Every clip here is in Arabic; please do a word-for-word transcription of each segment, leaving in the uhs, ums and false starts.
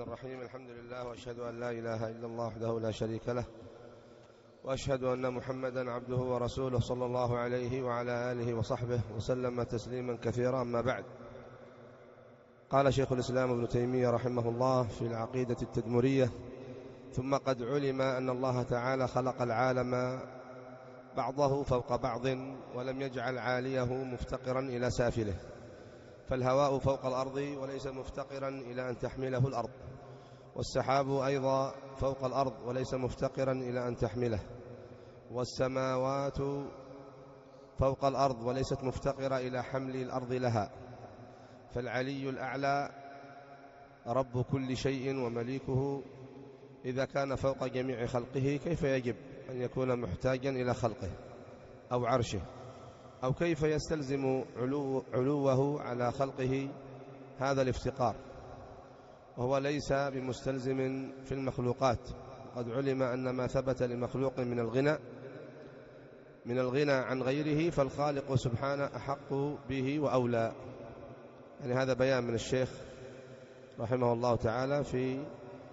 الرحيم. الحمد لله، وأشهد أن لا إله إلا الله وحده لا شريك له، وأشهد أن محمدا عبده ورسوله صلى الله عليه وعلى آله وصحبه وسلم تسليما كثيرا. أما بعد، قال شيخ الإسلام ابن تيمية رحمه الله في العقيدة التدمرية: ثم قد علم أن الله تعالى خلق العالم بعضه فوق بعض ولم يجعل عاليه مفتقرا إلى سافله، فالهواء فوق الأرض وليس مفتقرا إلى أن تحمله الأرض، والسحاب أيضا فوق الأرض وليس مفتقرا إلى أن تحمله، والسماوات فوق الأرض وليست مفتقرة إلى حمل الأرض لها، فالعلي الأعلى رب كل شيء ومليكه إذا كان فوق جميع خلقه كيف يجب أن يكون محتاجا إلى خلقه أو عرشه، أو كيف يستلزم علو علوه على خلقه هذا الافتقار، وهو ليس بمستلزم في المخلوقات. قد علم أن ما ثبت لمخلوق من الغنى من الغنى عن غيره فالخالق سبحانه أحق به وأولى. يعني هذا بيان من الشيخ رحمه الله تعالى في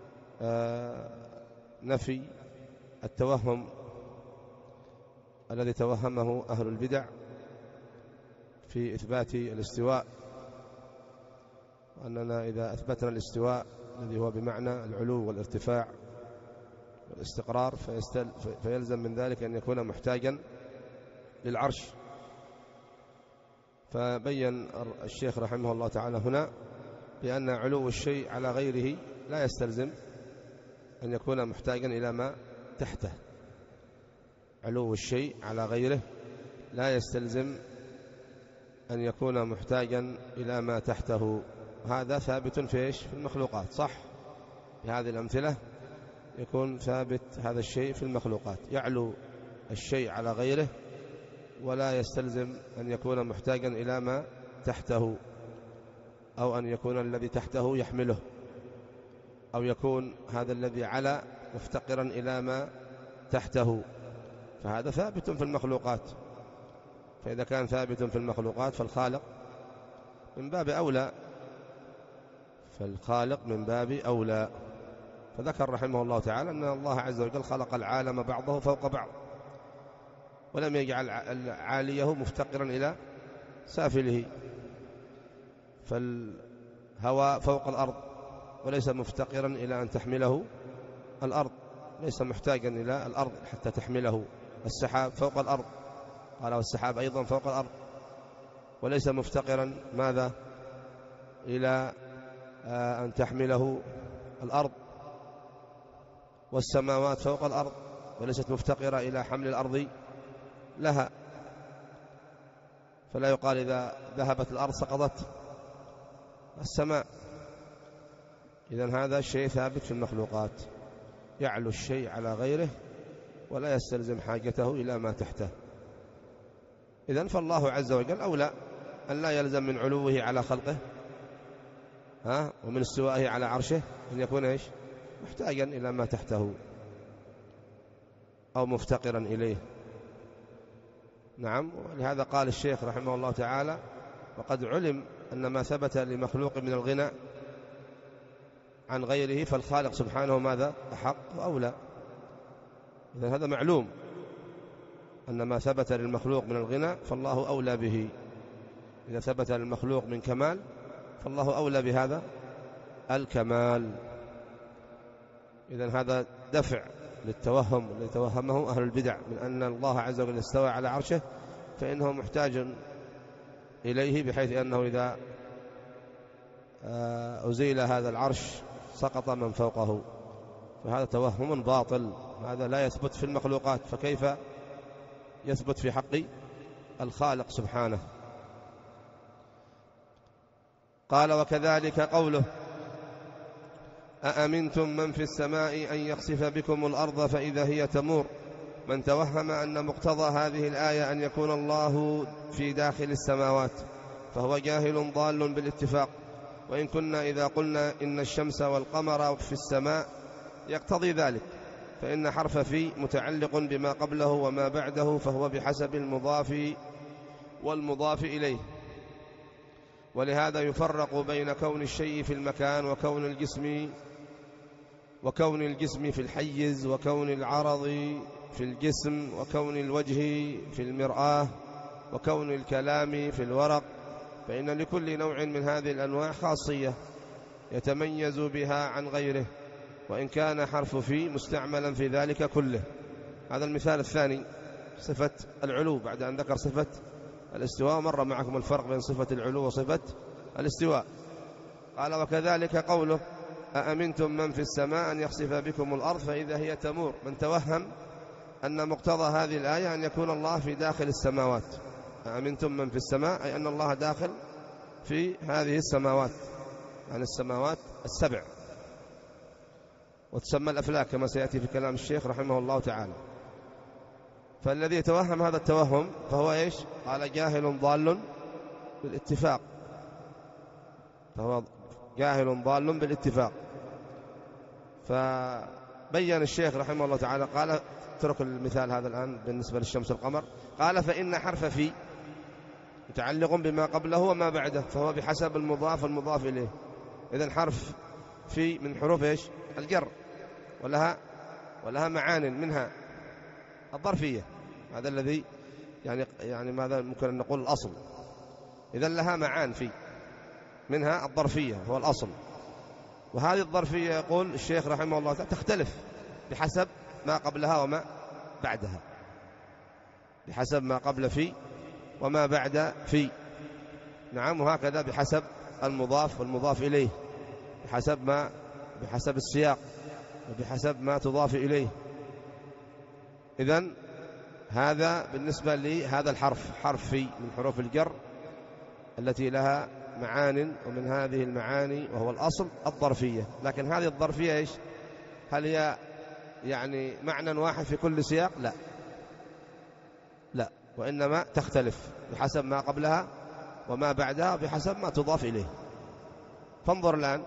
نفي التوهم الذي توهمه أهل البدع في إثبات الاستواء، وأننا إذا أثبتنا الاستواء الذي هو بمعنى العلو والارتفاع والاستقرار فيلزم من ذلك أن يكون محتاجا للعرش. فبين الشيخ رحمه الله تعالى هنا بأن علو الشيء على غيره لا يستلزم أن يكون محتاجا إلى ما تحته. علو الشيء على غيره لا يستلزم أن يكون محتاجا إلى ما تحته. هذا ثابت في إيش؟ في المخلوقات، صح؟ بهذه الأمثلة يكون ثابت هذا الشيء في المخلوقات، يعلو الشيء على غيره ولا يستلزم أن يكون محتاجا إلى ما تحته، أو أن يكون الذي تحته يحمله، أو يكون هذا الذي على مفتقرا إلى ما تحته. فهذا ثابت في المخلوقات، فإذا كان ثابت في المخلوقات فالخالق من باب أولى فالخالق من باب أولى. فذكر رحمه الله تعالى أن الله عز وجل خلق العالم بعضه فوق بعض ولم يجعل عاليه مفتقرا إلى سافله، فالهواء فوق الأرض وليس مفتقرا إلى أن تحمله الأرض، ليس محتاجا إلى الأرض حتى تحمله. السحاب فوق الأرض، قال والسحاب أيضا فوق الأرض وليس مفتقرا ماذا إلى أن تحمله الأرض، والسماوات فوق الأرض وليست مفتقرة إلى حمل الأرض لها، فلا يقال إذا ذهبت الأرض سقطت السماء. إذن هذا الشيء ثابت في المخلوقات، يعلو الشيء على غيره ولا يستلزم حاجته إلى ما تحته. إذن فالله عز وجل أولى أن لا يلزم من علوه على خلقه ها ومن استوائه على عرشه أن يكون إيش؟ محتاجا إلى ما تحته أو مفتقرا إليه. نعم، ولهذا قال الشيخ رحمه الله تعالى: وقد علم أن ما ثبت لمخلوق من الغنى عن غيره فالخالق سبحانه ماذا؟ أحق وأولى. إذن هذا معلوم أن ما ثبت للمخلوق من الغنى فالله أولى به. إذا ثبت للمخلوق من كمال فالله أولى بهذا الكمال. إذن هذا دفع للتوهم الذي توهمه أهل البدع من أن الله عز وجل استوى على عرشه فإنه محتاج إليه، بحيث أنه إذا أزيل هذا العرش سقط من فوقه، فهذا توهم باطل، هذا لا يثبت في المخلوقات، فكيف يثبت في حق الخالق سبحانه؟ قال: وكذلك قوله: أأمنتم من في السماء أن يخسف بكم الأرض فإذا هي تمور. من توهم أن مقتضى هذه الآية أن يكون الله في داخل السماوات فهو جاهل ضال بالاتفاق. وإن كنا إذا قلنا إن الشمس والقمر في السماء يقتضي ذلك، فإن حرف في متعلق بما قبله وما بعده، فهو بحسب المضاف والمضاف إليه. ولهذا يفرق بين كون الشيء في المكان وكون الجسم وكون الجسم في الحيز، وكون العرض في الجسم، وكون الوجه في المرآة، وكون الكلام في الورق، فإن لكل نوع من هذه الأنواع خاصية يتميز بها عن غيره، وإن كان حرف في مستعملا في ذلك كله. هذا المثال الثاني، صفة العلو، بعد أن ذكر صفة الاستواء مر معكم الفرق بين صفة العلو وصفة الاستواء. قال: وكذلك قوله: أأمنتم من في السماء أن يخسف بكم الأرض فإذا هي تمور. من توهم أن مقتضى هذه الآية أن يكون الله في داخل السماوات. أأمنتم من في السماء أي أن الله داخل في هذه السماوات، يعني السماوات السبع، وتسمى الأفلاك كما سيأتي في كلام الشيخ رحمه الله تعالى. فالذي يتوهم هذا التوهم فهو إيش؟ قال: جاهل ضال بالاتفاق، فهو جاهل ضال بالاتفاق. فبين الشيخ رحمه الله تعالى، قال: اترك المثال هذا الآن بالنسبة للشمس والقمر. قال: فإن حرف في متعلق بما قبله وما بعده، فهو بحسب المضاف والمضاف إليه. إذن حرف في من حروف إيش؟ الجر، ولها ولها معان، منها الظرفية، هذا الذي يعني يعني ماذا ممكن أن نقول الأصل. إذن لها معان في، منها الظرفية هو الأصل، وهذه الظرفية يقول الشيخ رحمه الله تعالى تختلف بحسب ما قبلها وما بعدها، بحسب ما قبل في وما بعد في. نعم، وهكذا بحسب المضاف والمضاف إليه، بحسب ما بحسب السياق وبحسب ما تضاف إليه. إذن هذا بالنسبة لهذا الحرف، حرف في من حروف الجر التي لها معان، ومن هذه المعاني وهو الأصل الظرفية. لكن هذه الظرفية إيش؟ هل هي يعني معنى واحد في كل سياق؟ لا لا، وإنما تختلف بحسب ما قبلها وما بعدها، بحسب ما تضاف إليه. فانظر الآن،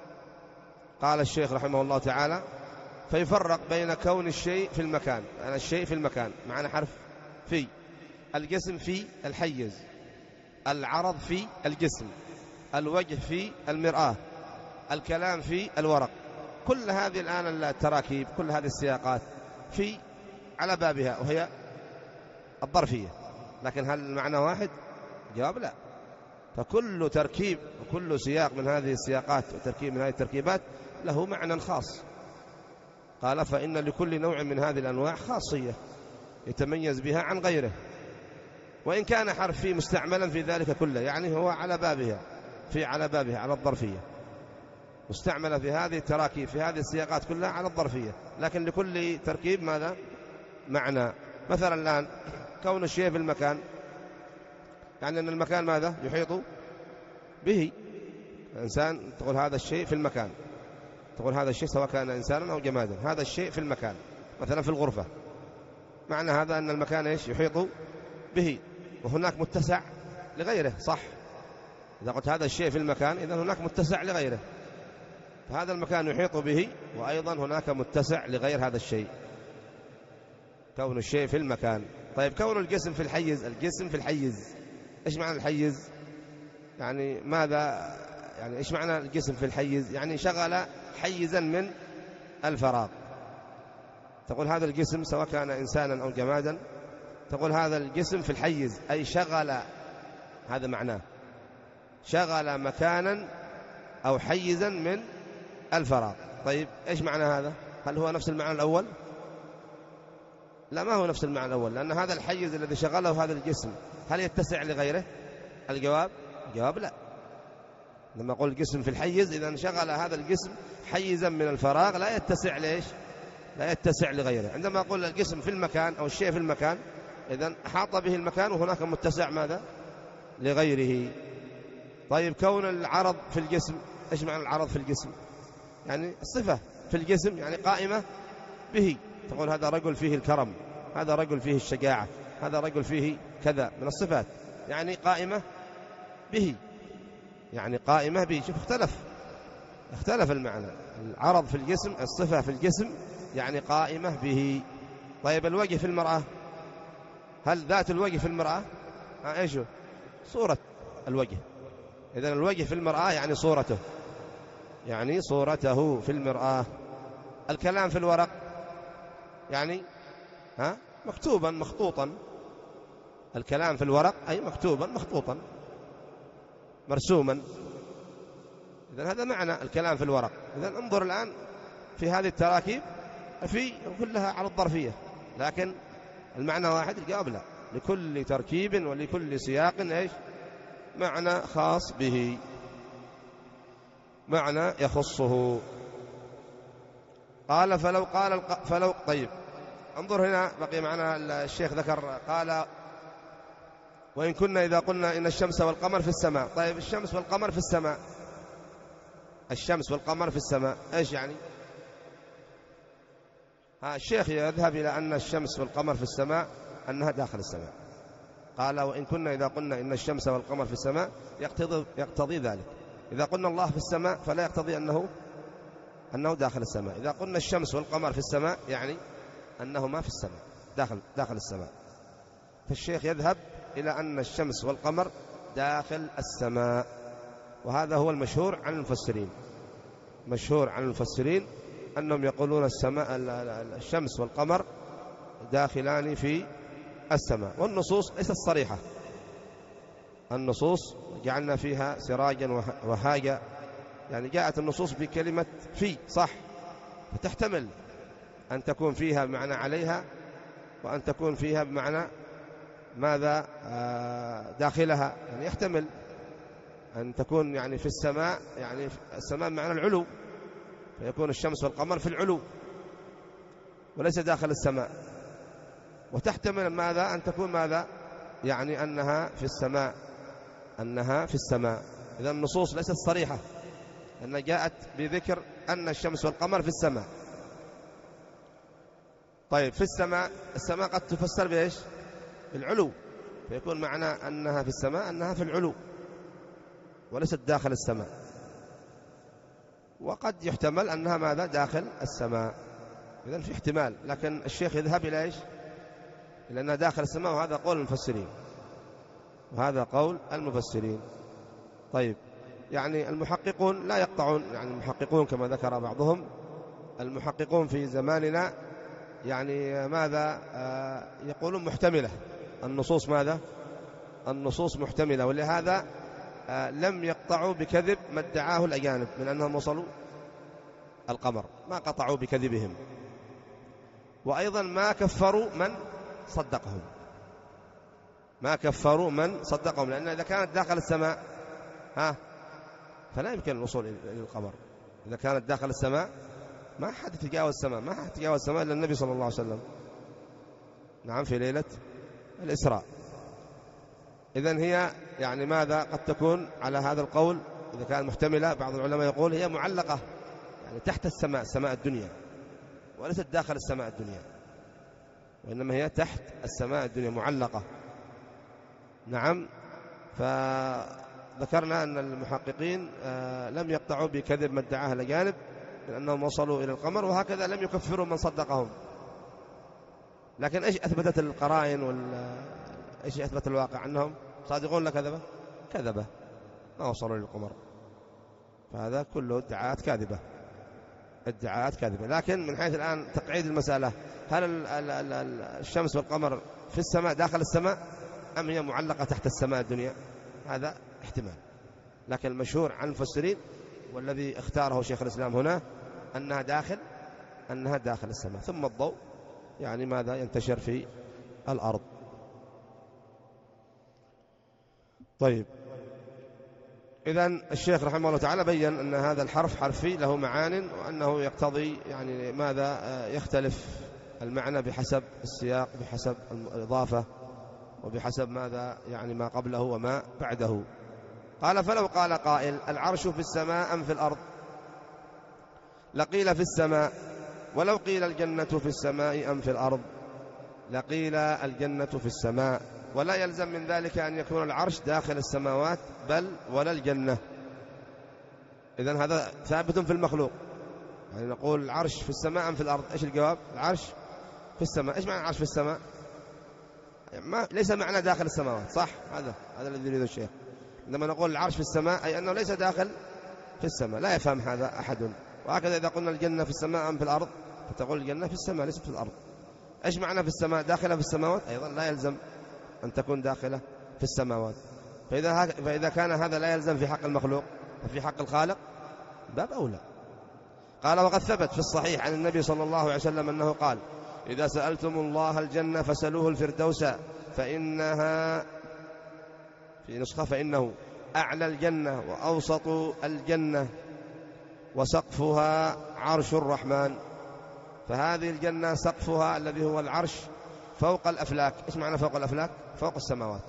قال الشيخ رحمه الله تعالى: فيفرق بين كون الشيء في المكان، يعني الشيء في المكان معنى حرف في، الجسم في الحيز، العرض في الجسم، الوجه في المرآة، الكلام في الورق. كل هذه الآن التراكيب، كل هذه السياقات في على بابها وهي الظرفية. لكن هل المعنى واحد؟ جواب لا. فكل تركيب وكل سياق من هذه السياقات وتركيب من هذه التركيبات له معنى خاص. قال: فإن لكل نوع من هذه الأنواع خاصية يتميز بها عن غيره، وإن كان حرف في مستعملا في ذلك كله، يعني هو على بابها، في على بابها على الظرفية، مستعملة في هذه التراكيب في هذه السياقات كلها على الظرفية، لكن لكل تركيب ماذا؟ معنى. مثلا الآن كون الشيء في المكان، يعني أن المكان ماذا؟ يحيط به. إنسان تقول هذا الشيء في المكان، تقول هذا الشيء سواء كان إنسانا أو جمادا، هذا الشيء في المكان، مثلا في الغرفة، معنى هذا أن المكان إيش؟ يحيط به، وهناك متسع لغيره، صح؟ إذا قلت هذا الشيء في المكان إذن هناك متسع لغيره، فهذا المكان يحيط به، وأيضا هناك متسع لغير هذا الشيء، كون الشيء في المكان. طيب كون الجسم في الحيز، الجسم في الحيز، إيش معنى الحيز؟ يعني ماذا يعني إيش معنى الجسم في الحيز؟ يعني شغل حيزا من الفراغ. تقول هذا الجسم سواء كان إنسانا أو جمادا، تقول هذا الجسم في الحيز أي شغل، هذا معناه شغل مكانا أو حيزا من الفراغ. طيب إيش معنى هذا؟ هل هو نفس المعنى الأول؟ لا، ما هو نفس المعنى الأول، لأن هذا الحيز الذي شغله هذا الجسم هل يتسع لغيره؟ الجواب جواب لا. لما أقول الجسم في الحيز إذا شغل هذا الجسم حيزا من الفراغ لا يتسع ليش؟ لا يتسع لغيره. عندما أقول الجسم في المكان أو الشيء في المكان إذن أحاط به المكان وهناك متسع ماذا؟ لغيره. طيب كون العرض في الجسم، إيش معنى العرض في الجسم؟ يعني الصفة في الجسم، يعني قائمة به. تقول هذا رجل فيه الكرم، هذا رجل فيه الشجاعة، هذا رجل فيه كذا من الصفات، يعني قائمة به، يعني قائمة به. شوف اختلف اختلف المعنى. العرض في الجسم، الصفة في الجسم، يعني قائمة به. طيب الوجه في المرأة، هل ذات الوجه في المرأة؟ ها ايش هو؟ صورة الوجه. إذن الوجه في المرأة يعني صورته، يعني صورته في المرآة. الكلام في الورق يعني ها مكتوبا مخطوطا، الكلام في الورق أي مكتوبا مخطوطا مرسوما. إذن هذا معنى الكلام في الورق. إذن انظر الآن في هذه التراكيب في كلها على الظرفية، لكن المعنى واحد، الجواب لا، لكل تركيب ولكل سياق إيش معنى خاص به، معنى يخصه. قال فلو قال الق... فلو طيب انظر هنا بقي معنا الشيخ ذكر قال وإن كنا إذا قلنا إن الشمس والقمر في السماء. طيب الشمس والقمر في السماء، الشمس والقمر في السماء إيش يعني؟ ها الشيخ يذهب إلى أن الشمس والقمر في السماء أنها داخل السماء. قال وإن كنا إذا قلنا إن الشمس والقمر في السماء يقتضي, يقتضي ذلك. إذا قلنا الله في السماء فلا يقتضي أنه أنه داخل السماء. إذا قلنا الشمس والقمر في السماء يعني أنهما في السماء داخل, داخل السماء. فالشيخ يذهب إلى أن الشمس والقمر داخل السماء، وهذا هو المشهور عن المفسرين. مشهور عن المفسرين أنهم يقولون السماء الشمس والقمر داخلان في السماء، والنصوص ليست صريحة. النصوص جعلنا فيها سراجا وهاجا، يعني جاءت النصوص بكلمة في صح، فتحتمل أن تكون فيها بمعنى عليها، وأن تكون فيها بمعنى ماذا داخلها، يعني يحتمل أن تكون يعني في السماء، يعني السماء بمعنى العلو، فيكون الشمس والقمر في العلو وليس داخل السماء. وتحتمل ماذا أن تكون ماذا يعني أنها في السماء، أنها في السماء. إذا النصوص ليست صريحة، أنها جاءت بذكر أن الشمس والقمر في السماء. طيب في السماء، السماء قد تفسر بإيش؟ العلو، فيكون معنى أنها في السماء أنها في العلو وليست داخل السماء. وقد يحتمل أنها ماذا داخل السماء. إذن في احتمال، لكن الشيخ يذهب إلى إيش؟ إلى أنها داخل السماء، وهذا قول المفسرين، وهذا قول المفسرين. طيب يعني المحققون لا يقطعون، يعني المحققون كما ذكر بعضهم، المحققون في زماننا يعني ماذا آه يقولون محتملة النصوص، ماذا النصوص محتملة، ولهذا آه لم يقطعوا بكذب ما ادعاه الأجانب من أنهم وصلوا القمر، ما قطعوا بكذبهم، وأيضا ما كفروا من صدقهم، ما كفروا من صدقهم، لأن إذا كانت داخل السماء ها فلا يمكن الوصول إلى القمر. إذا كانت داخل السماء ما حد يتجاوز السماء، ما حد يتجاوز السماء إلا النبي صلى الله عليه وسلم، نعم، في ليلة الإسراء. إذن هي يعني ماذا قد تكون على هذا القول إذا كانت محتملة. بعض العلماء يقول هي معلقة يعني تحت السماء، سماء الدنيا، وليست داخل السماء الدنيا، وإنما هي تحت السماء الدنيا معلقة. نعم. فذكرنا أن المحققين لم يقطعوا بكذب ما ادعاه الأجانب من أنهم وصلوا إلى القمر، وهكذا لم يكفروا من صدقهم. لكن إيش أثبتت القرائن وال إيش أثبت الواقع؟ أنهم صادقون ولا كذبة؟ كذبة، ما وصلوا للقمر. فهذا كله ادعاءات كاذبة، ادعاءات كاذبة. لكن من حيث الآن تقعيد المسألة، هل ال ال ال ال الشمس والقمر في السماء داخل السماء أم هي معلقة تحت السماء الدنيا؟ هذا احتمال، لكن المشهور عن المفسرين والذي اختاره شيخ الإسلام هنا أنها داخل أنها داخل السماء، ثم الضوء يعني ماذا ينتشر في الأرض. طيب إذن الشيخ رحمه الله تعالى بيّن أن هذا الحرف حرفي له معان، وأنه يقتضي يعني ماذا يختلف المعنى بحسب السياق، بحسب الإضافة، وبحسب ماذا يعني ما قبله وما بعده. قال فلو قال قائل العرش في السماء أم في الأرض؟ لقيل في السماء. ولو قيل الجنة في السماء أم في الأرض؟ لقيل الجنة في السماء. ولا يلزم من ذلك أن يكون العرش داخل السماوات بل ولا الجنة. إذن هذا ثابت في المخلوق، يعني نقول العرش في السماء أم في الأرض؟ إيش الجواب؟ العرش في السماء. إيش معنى العرش في السماء؟ ما ليس معنى داخل السماوات، صح؟ هذا هذا الذي يريده الشيخ. عندما نقول العرش في السماء أي أنه ليس داخل في السماء، لا يفهم هذا أحد. وهكذا إذا قلنا الجنة في السماء أم في الأرض فتقول الجنة في السماء ليست في الأرض. إيش معنى في السماء؟ داخلة في السماوات؟ أيضا لا يلزم أن تكون داخلة في السماوات. فإذا, فإذا كان هذا لا يلزم في حق المخلوق ففي حق الخالق باب أولى. قال وقد ثبت في الصحيح عن النبي صلى الله عليه وسلم أنه قال إذا سألتم الله الجنة فسألوه الفردوس فإنها في نسخة فإنه أعلى الجنة وأوسط الجنة وسقفها عرش الرحمن. فهذه الجنة سقفها الذي هو العرش فوق الأفلاك. إيش معنى فوق الأفلاك؟ فوق السماوات.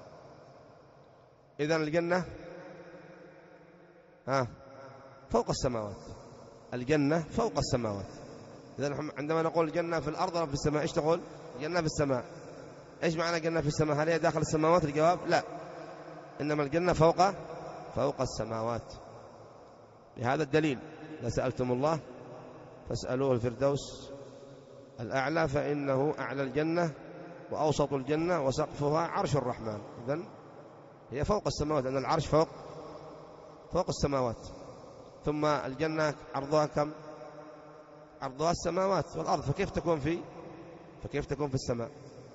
إذن الجنة ها فوق السماوات، الجنة فوق السماوات. إذن عندما نقول الجنة في الأرض أو في السماء إيش تقول؟ الجنة في السماء. إيش معنى الجنة في السماء؟ هل هي داخل السماوات؟ الجواب لا، إنما الجنة فوق فوق السماوات. لهذا الدليل إذا سألتم الله فاسألوه الفردوس الأعلى فإنه أعلى الجنة وأوسط الجنة وسقفها عرش الرحمن. إذن هي فوق السماوات لأن العرش فوق فوق السماوات. ثم الجنة عرضها كم؟ عرضها السماوات والأرض، فكيف تكون في فكيف تكون في السماء؟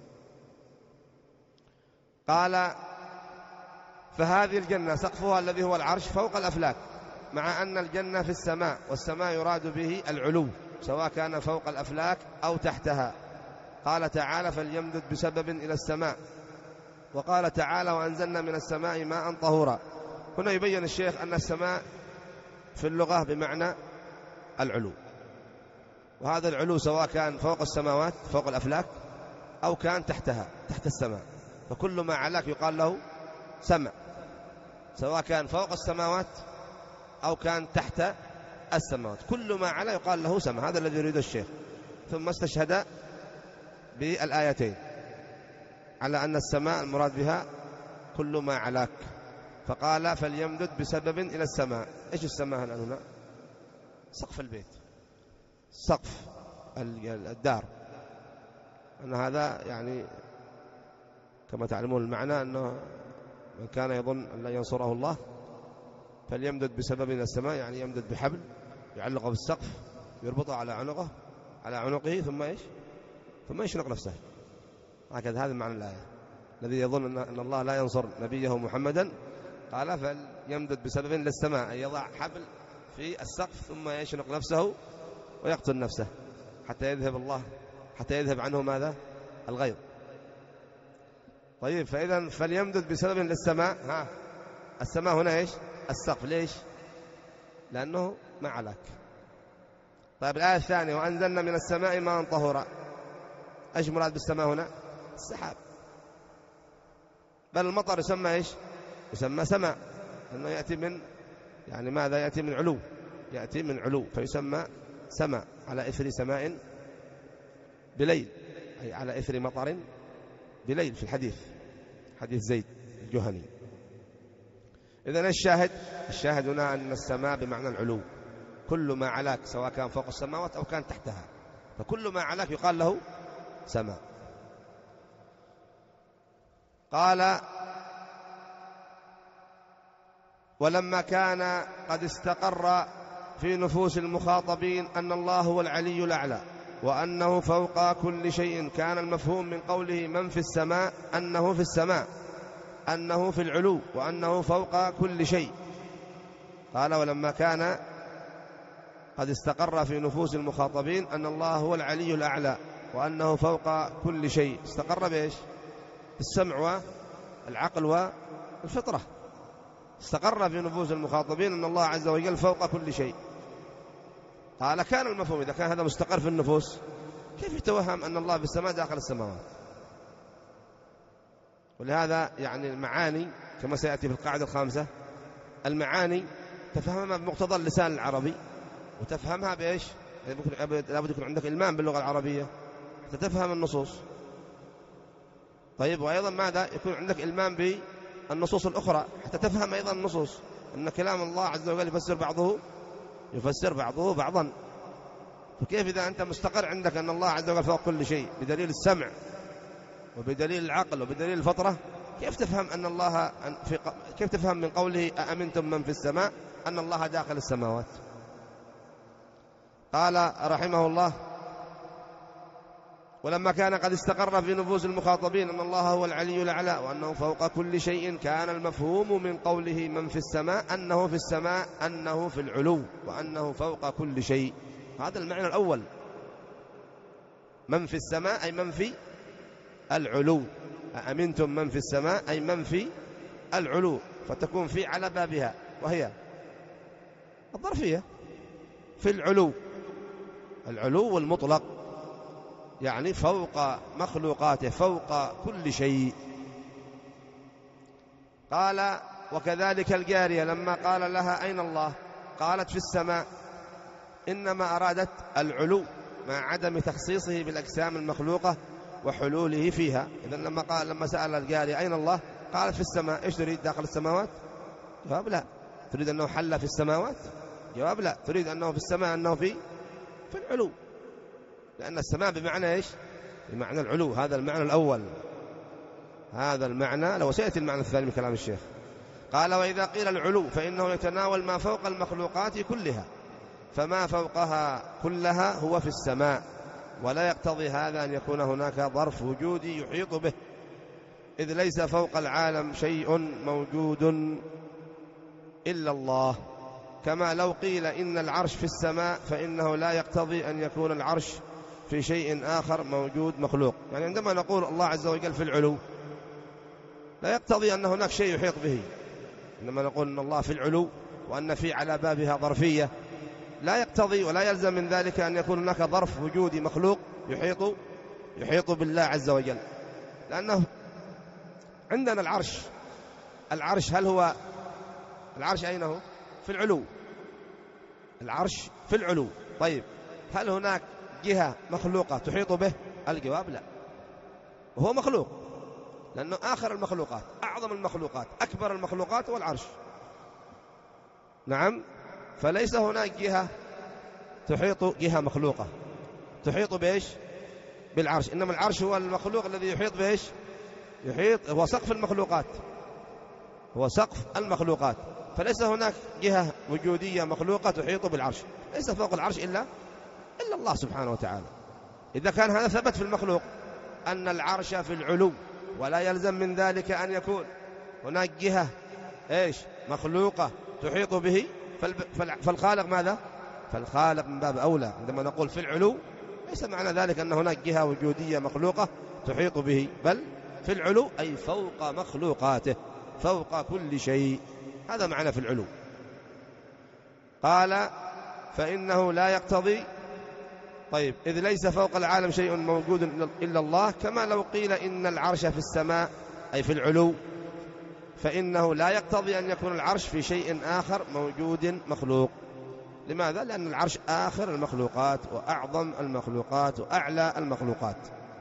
قال فهذه الجنة سقفها الذي هو العرش فوق الأفلاك، مع أن الجنة في السماء، والسماء يراد به العلو سواء كان فوق الأفلاك أو تحتها. قال تعالى فليمدد بسبب إلى السماء، وقال تعالى وأنزلنا من السماء ماء طهورا. هنا يبين الشيخ أن السماء في اللغة بمعنى العلو، وهذا العلو سواء كان فوق السماوات فوق الأفلاك أو كان تحتها تحت السماء، فكل ما علاك يقال له سمع، سواء كان فوق السماوات أو كان تحت السماوات، كل ما علا يقال له سمع. هذا الذي يريد الشيخ. ثم استشهد بالآيتين على أن السماء المراد بها كل ما علاك، فقال فليمدد بسبب إلى السماء. إيش السماء هنا؟ سقف البيت، سقف الدار. أن هذا يعني كما تعلمون المعنى أنه من كان يظن أن لا ينصره الله فليمدد بسبب إلى السماء، يعني يمدد بحبل يعلقه بالسقف يربطه على عنقه على عنقه ثم إيش ثم يشنق نفسه. هكذا هذا معنى الآية. الذي يظن أن الله لا ينصر نبيه محمدا قال فليمدد بسبب إلى السماء، أي يضع حبل في السقف ثم يشنق نفسه ويقتل نفسه حتى يذهب الله حتى يذهب عنه ماذا؟ الغيظ. طيب فإذا فليمدد بسبب للسماء. ها السماء هنا إيش؟ السقف. ليش؟ لأنه ما علاك. طيب الآية الثانية وأنزلنا من السماء ماء طهورا. إيش مراد بالسماء هنا؟ السحاب. بل المطر يسمى إيش؟ يسمى سماء، لأنه يأتي من يعني ماذا؟ يأتي من علو، يأتي من علو فيسمى سماء، على إثر سماء بليل، أي على إثر مطر بليل في الحديث حديث زيد الجهني. إذن الشاهد الشاهد هنا أن السماء بمعنى العلو، كل ما علاك سواء كان فوق السماوات أو كان تحتها، فكل ما علاك يقال له سماء. قال ولما كان قد استقر في نفوس المخاطبين أن الله هو العلي الأعلى وأنه فوق كل شيء، كان المفهوم من قوله من في السماء أنه في السماء، أنه في العلو وأنه فوق كل شيء. قال ولما كان قد استقر في نفوس المخاطبين أن الله هو العلي الأعلى وأنه فوق كل شيء. استقر بإيش؟ السمع والعقل والفطرة. استقر في نفوس المخاطبين أن الله عز وجل فوق كل شيء. قال كان المفهوم إذا كان هذا مستقر في النفوس كيف يتوهم أن الله في السماء داخل السماوات؟ ولهذا يعني المعاني كما سيأتي في القاعدة الخامسة، المعاني تفهمها بمقتضى اللسان العربي وتفهمها بإيش؟ لابد يكون عندك إلمام باللغة العربية تتفهم النصوص. طيب وأيضا ماذا؟ يكون عندك إلمام بالنصوص الأخرى حتى تفهم أيضا النصوص، أن كلام الله عز وجل يفسر بعضه يفسر بعضه بعضا. فكيف إذا أنت مستقر عندك أن الله عز وجل فوق كل شيء بدليل السمع وبدليل العقل وبدليل الفطرة، كيف تفهم أن الله في كيف تفهم من قوله أأمنتم من في السماء أن الله داخل السماوات؟ قال رحمه الله: ولما كان قد استقر في نفوس المخاطبين أن الله هو العلي الأعلى وأنه فوق كل شيء، كان المفهوم من قوله من في السماء أنه في السماء أنه في العلو وأنه فوق كل شيء. هذا المعنى الأول، من في السماء أي من في العلو، أأمنتم من في السماء أي من في العلو، فتكون في على بابها وهي الظرفية، في العلو، العلو المطلق يعني فوق مخلوقاته، فوق كل شيء. قال: وكذلك الجارية لما قال لها أين الله قالت في السماء، إنما أرادت العلو مع عدم تخصيصه بالأجسام المخلوقة وحلوله فيها. إذن لما قال لما سأل الجارية أين الله قالت في السماء، إيش تريد؟ داخل السماوات؟ جواب لا. تريد أنه حل في السماوات؟ جواب لا. تريد أنه في السماء أنه في في العلو، لأن السماء بمعنى إيش؟ بمعنى العلو. هذا المعنى الأول، هذا المعنى. لو سيأتي المعنى الثاني من كلام الشيخ. قال: وإذا قيل العلو فإنه يتناول ما فوق المخلوقات كلها، فما فوقها كلها هو في السماء، ولا يقتضي هذا أن يكون هناك ظرف وجودي يحيط به، إذ ليس فوق العالم شيء موجود إلا الله. كما لو قيل إن العرش في السماء فإنه لا يقتضي أن يكون العرش في شيء آخر موجود مخلوق. يعني عندما نقول الله عز وجل في العلو لا يقتضي أن هناك شيء يحيط به. عندما نقول أن الله في العلو وأن في على بابها ظرفية لا يقتضي ولا يلزم من ذلك أن يكون هناك ظرف وجودي مخلوق يحيط يحيط بالله عز وجل، لأنه عندنا العرش. العرش هل هو العرش أين هو؟ في العلو. العرش في العلو. طيب هل هناك جهة مخلوقة تحيط به؟ الجواب لا، وهو مخلوق، لأنه آخر المخلوقات، أعظم المخلوقات، أكبر المخلوقات هو العرش. نعم، فليس هناك جهة تحيط، جهة مخلوقة تحيط بإيش؟ بالعرش. إنما العرش هو المخلوق الذي يحيط بإيش؟ يحيط، هو سقف المخلوقات، هو سقف المخلوقات. فليس هناك جهة وجودية مخلوقة تحيط بالعرش، ليس فوق العرش إلا إلا الله سبحانه وتعالى. إذا كان هذا ثبت في المخلوق أن العرش في العلو، ولا يلزم من ذلك أن يكون هناك جهة إيش؟ مخلوقة تحيط به، فالخالق ماذا؟ فالخالق من باب أولى. عندما نقول في العلو ليس معنى ذلك أن هناك جهة وجودية مخلوقة تحيط به، بل في العلو أي فوق مخلوقاته، فوق كل شيء. هذا معنى في العلو. قال: فإنه لا يقتضي. طيب، إذ ليس فوق العالم شيء موجود إلا الله، كما لو قيل إن العرش في السماء أي في العلو، فإنه لا يقتضي أن يكون العرش في شيء آخر موجود مخلوق. لماذا؟ لأن العرش آخر المخلوقات وأعظم المخلوقات وأعلى المخلوقات.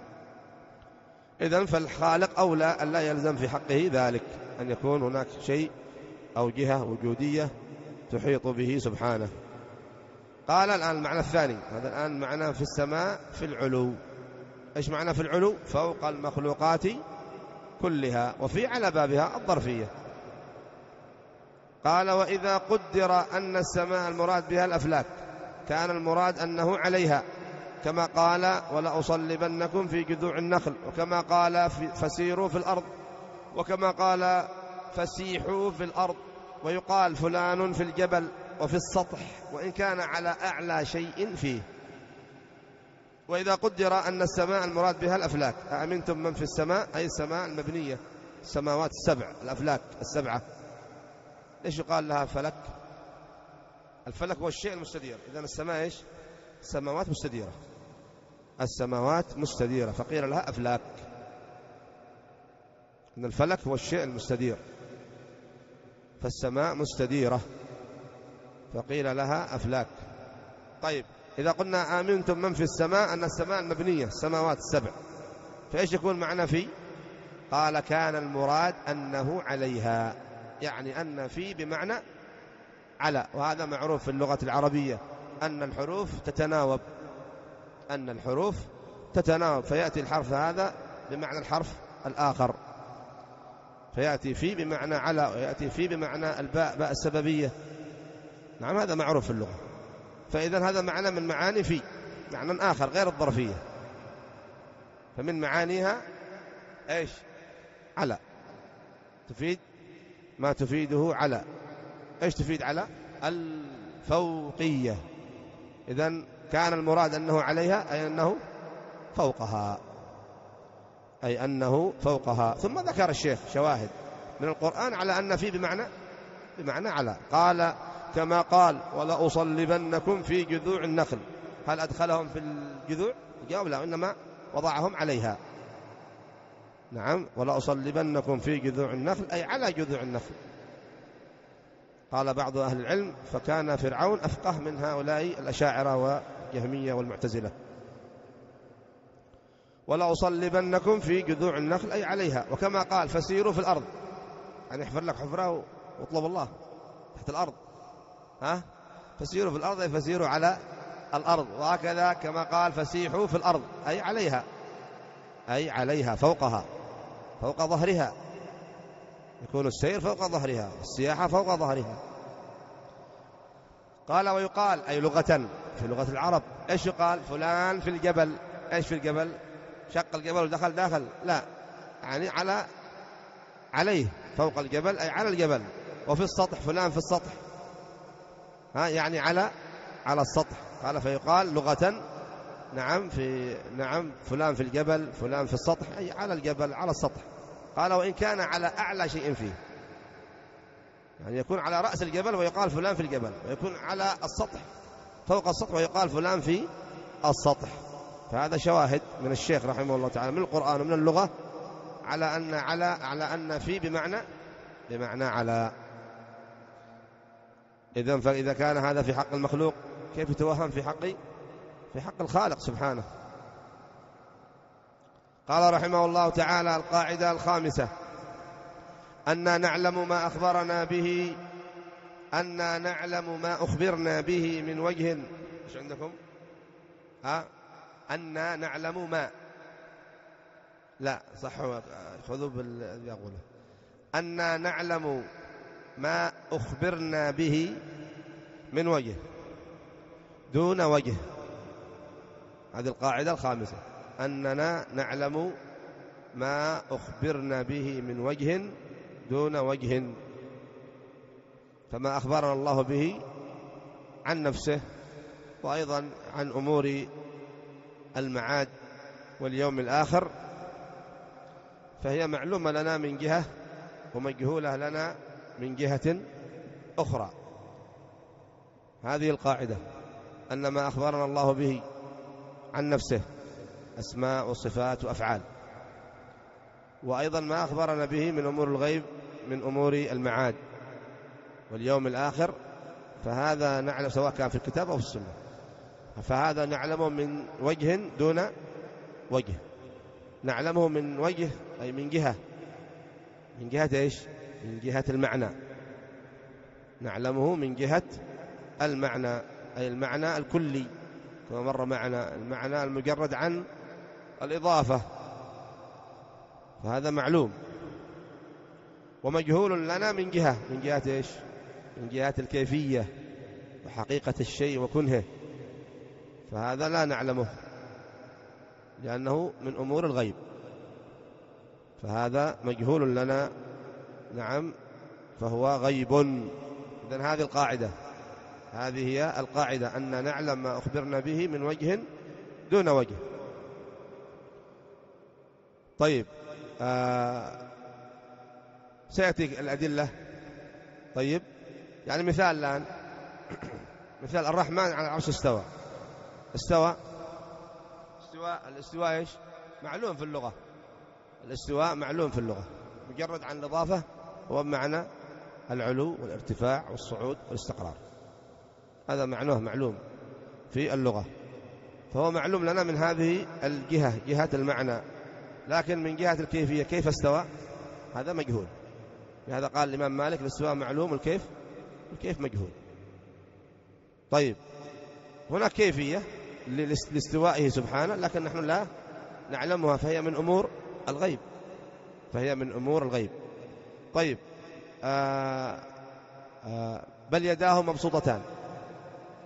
إذن فالخالق أولى أن لا يلزم في حقه ذلك، أن يكون هناك شيء أو جهة وجودية تحيط به سبحانه. قال الآن المعنى الثاني، هذا الآن معنى في السماء في العلو. إيش معنى في العلو؟ فوق المخلوقات كلها، وفي على بابها الظرفية. قال: وإذا قدر أن السماء المراد بها الأفلاك، كان المراد أنه عليها، كما قال: ولأصلبنكم في جذوع النخل، وكما قال فسيروا في الأرض، وكما قال فسيحوا في الأرض، ويقال فلان في الجبل وفي السطح، وإن كان على أعلى شيء فيه. وإذا قدر أن السماء المراد بها الأفلاك، أأمنتم من في السماء أي السماء المبنية، السماوات السبع، الأفلاك السبعة. ليش يقال لها فلك؟ الفلك هو الشيء المستدير. إذن السماء إيش؟ السماوات مستديرة، السماوات مستديرة، فقيل لها أفلاك. إن الفلك هو الشيء المستدير، فالسماء مستديرة، فقيل لها أفلاك. طيب، إذا قلنا آمنتم من في السماء أن السماء المبنية، السماوات السبع، فإيش يكون معنا في؟ قال: كان المراد أنه عليها، يعني أن في بمعنى على، وهذا معروف في اللغة العربية أن الحروف تتناوب، أن الحروف تتناوب، فيأتي الحرف هذا بمعنى الحرف الآخر، فيأتي في بمعنى على، ويأتي في بمعنى الباء، باء السببية. نعم، هذا معروف في اللغة. فإذا هذا معنى من معاني في، معنى آخر غير الظرفية. فمن معانيها إيش؟ على، تفيد ما تفيده على. إيش تفيد على؟ الفوقية. إذن كان المراد أنه عليها أي أنه فوقها، أي أنه فوقها. ثم ذكر الشيخ شواهد من القرآن على أن في بمعنى بمعنى على. قال كما قال ولأصلبنكم في جذوع النخل. هل أدخلهم في الجذوع؟ الجواب لا، إنما وضعهم عليها. نعم، ولأصلبنكم في جذوع النخل أي على جذوع النخل. قال بعض أهل العلم فكان فرعون أفقه من هؤلاء الأشاعرة والجهمية والمعتزلة. ولأصلبنكم في جذوع النخل أي عليها. وكما قال فسيروا في الأرض، يعني احفر لك حفرة واطلب الله تحت الأرض، ها؟ فسيروا في الأرض أي فسيروا على الأرض. وهكذا كما قال فسيحوا في الأرض أي عليها، أي عليها فوقها، فوق ظهرها. يكون السير فوق ظهرها، السياحة فوق ظهرها. قال ويقال أي لغة في لغة العرب. إيش يقال؟ فلان في الجبل. إيش في الجبل؟ شق الجبل ودخل داخل؟ لا، يعني على عليه، فوق الجبل أي على الجبل. وفي السطح فلان في السطح، ها، يعني على على السطح. قال فيقال لغة نعم في نعم فلان في الجبل، فلان في السطح أي على الجبل على السطح. قال وإن كان على أعلى شيء فيه، يعني يكون على رأس الجبل ويقال فلان في الجبل، ويكون على السطح فوق السطح ويقال فلان في السطح. فهذا شواهد من الشيخ رحمه الله تعالى من القرآن ومن اللغة على أن على على أن في بمعنى بمعنى على. إذن فإذا كان هذا في حق المخلوق كيف يتوهم في حق في حق الخالق سبحانه؟ قال رحمه الله تعالى القاعدة الخامسة أن نعلم ما أخبرنا به، أن نعلم ما أخبرنا به من وجه. إيش عندكم؟ ها؟ أن نعلم ما، لا صح، خذوا بالذي يقوله. أن نعلم ما أخبرنا به من وجه دون وجه. هذه القاعدة الخامسة، أننا نعلم ما أخبرنا به من وجه دون وجه. فما أخبرنا الله به عن نفسه وأيضا عن أمور المعاد واليوم الآخر فهي معلومة لنا من جهة ومجهولة لنا من جهة أخرى. هذه القاعدة أن ما أخبرنا الله به عن نفسه أسماء وصفات وأفعال، وأيضا ما أخبرنا به من أمور الغيب من أمور المعاد واليوم الآخر، فهذا نعلم سواء كان في الكتاب أو في السنة. فهذا نعلمه من وجه دون وجه. نعلمه من وجه أي من جهة، من جهة إيش؟ من جهة المعنى. نعلمه من جهة المعنى أي المعنى الكلي كما مر معنا، المعنى المجرد عن الإضافة، فهذا معلوم. ومجهول لنا من جهة من جهة إيش؟ من جهة الكيفية وحقيقة الشيء وكنهه، فهذا لا نعلمه لأنه من أمور الغيب، فهذا مجهول لنا. نعم، فهو غيب. إذن هذه القاعدة، هذه هي القاعدة أن نعلم ما أخبرنا به من وجه دون وجه. طيب، آه سيأتي الأدلة. طيب، يعني مثال الآن مثال الرحمن على العرش استوى. استوى استواء الاستواء إيش؟ معلوم في اللغة. الاستواء معلوم في اللغة، مجرد عن الإضافة هو بمعنى العلو والارتفاع والصعود والاستقرار، هذا معناه معلوم في اللغة، فهو معلوم لنا من هذه الجهة، جهة المعنى. لكن من جهة الكيفية كيف استوى هذا مجهول. لهذا قال الإمام مالك الاستواء معلوم والكيف الكيف مجهول. طيب، هناك كيفية لاستوائه سبحانه لكن نحن لا نعلمها، فهي من أمور الغيب، فهي من أمور الغيب. طيب، آآ آآ بل يداه مبسوطتان.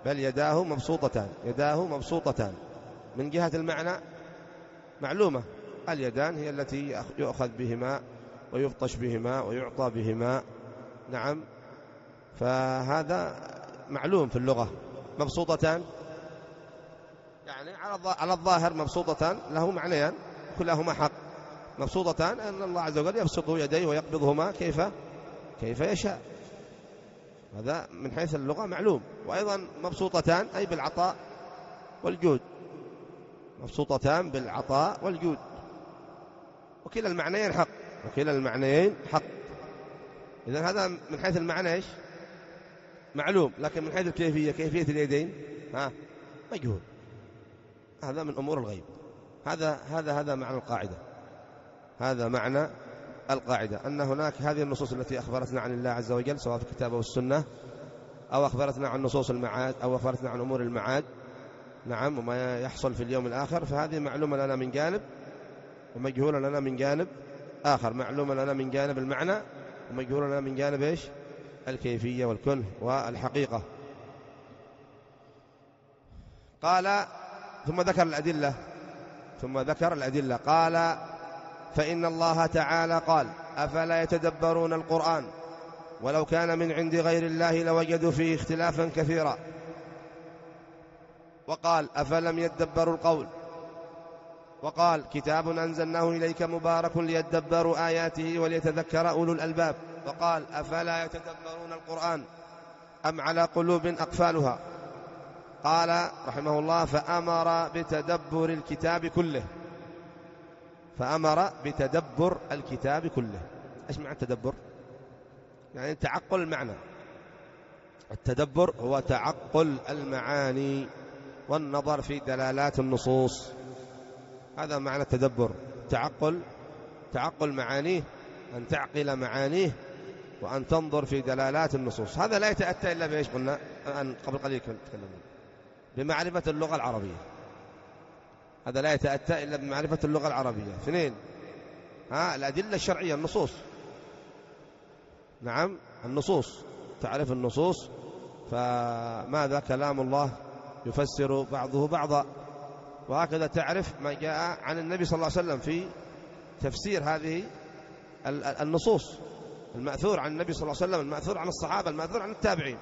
بل يداه مبسوطتان، يداه مبسوطتان. من جهة المعنى معلومة، اليدان هي التي يؤخذ بهما ويبطش بهما ويعطى بهما. نعم، فهذا معلوم في اللغة. مبسوطتان يعني على الظاهر مبسوطتان له معنيان كلهما حق. مبسوطتان أن الله عز وجل يبسط يديه ويقبضهما كيف كيف يشاء، هذا من حيث اللغة معلوم. وأيضا مبسوطتان أي بالعطاء والجود، مبسوطتان بالعطاء والجود، وكلا المعنيين حق، وكلا المعنيين حق. إذن هذا من حيث المعنى إيش؟ معلوم، لكن من حيث الكيفية، كيفية اليدين ها مجهول، هذا من أمور الغيب. هذا هذا هذا معنى القاعدة، هذا معنى القاعدة، أن هناك هذه النصوص التي أخبرتنا عن الله عز وجل سواء في الكتاب والسنة، أو أخبرتنا عن نصوص المعاد، أو أخبرتنا عن أمور المعاد. نعم، وما يحصل في اليوم الآخر، فهذه معلومة لنا من جانب ومجهولة لنا من جانب آخر. معلومة لنا من جانب المعنى ومجهولة لنا من جانب إيش؟ الكيفية والكنه والحقيقة. قال ثم ذكر الأدلة ثم ذكر الأدلة قال فإن الله تعالى قال أفلا يتدبرون القرآن ولو كان من عند غير الله لوجدوا فيه اختلافا كثيرا. وقال أفلم يدبروا القول. وقال كتاب أنزلناه إليك مبارك ليدبروا آياته وليتذكر أولو الألباب. وقال أفلا يتدبرون القرآن أم على قلوب أقفالها. قال رحمه الله فأمر بتدبر الكتاب كله، فأمر بتدبر الكتاب كله. إيش معنى التدبر؟ يعني تعقل المعنى. التدبر هو تعقل المعاني والنظر في دلالات النصوص، هذا معنى التدبر. تعقل تعقل معانيه، أن تعقل معانيه وأن تنظر في دلالات النصوص. هذا لا يتأتى إلا بإيش قلنا الآن قبل قليل تكلمنا بمعرفة اللغة العربية. هذا لا يتأتى إلا بمعرفة اللغة العربية. اثنين، ها الأدلة الشرعية، النصوص. نعم، النصوص، تعرف النصوص، فماذا كلام الله يفسر بعضه بعضا، وهكذا تعرف ما جاء عن النبي صلى الله عليه وسلم في تفسير هذه النصوص، المأثور عن النبي صلى الله عليه وسلم، المأثور عن الصحابة، المأثور عن التابعين.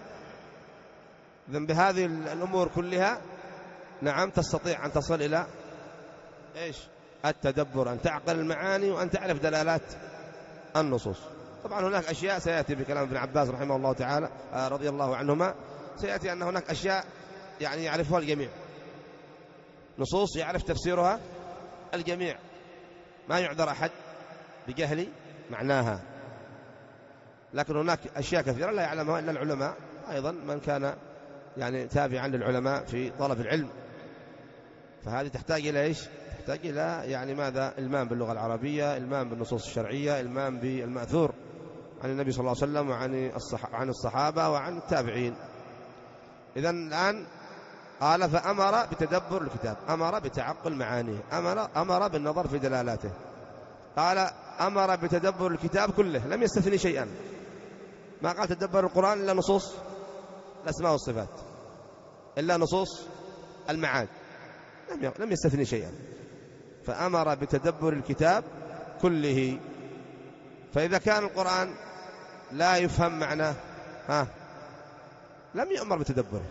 إذن بهذه الأمور كلها نعم تستطيع أن تصل إلى إيش؟ التدبر، أن تعقل المعاني وأن تعرف دلالات النصوص. طبعا هناك أشياء سيأتي بكلام ابن عباس رحمه الله تعالى رضي الله عنهما، سيأتي أن هناك أشياء يعني يعرفها الجميع، نصوص يعرف تفسيرها الجميع، ما يعذر أحد بجهل معناها. لكن هناك أشياء كثيرة لا يعلمها إلا العلماء، أيضا من كان يعني تابعا للعلماء في طلب العلم. فهذه تحتاج إلى إيش؟ تحتاج إلى يعني ماذا؟ إلمام باللغة العربية، إلمام بالنصوص الشرعية، إلمام بالمأثور عن النبي صلى الله عليه وسلم وعن الصح... عن الصحابة وعن التابعين. إذن الآن قال فأمر بتدبر الكتاب، أمر بتعقل معانيه، أمر, أمر بالنظر في دلالاته. قال أمر بتدبر الكتاب كله، لم يستثني شيئا. ما قال تدبر القرآن إلا نصوص الأسماء والصفات، إلا نصوص المعاد، لم يستثني شيئا. فأمر بتدبر الكتاب كله. فإذا كان القرآن لا يفهم معناه ها لم يؤمر بتدبره.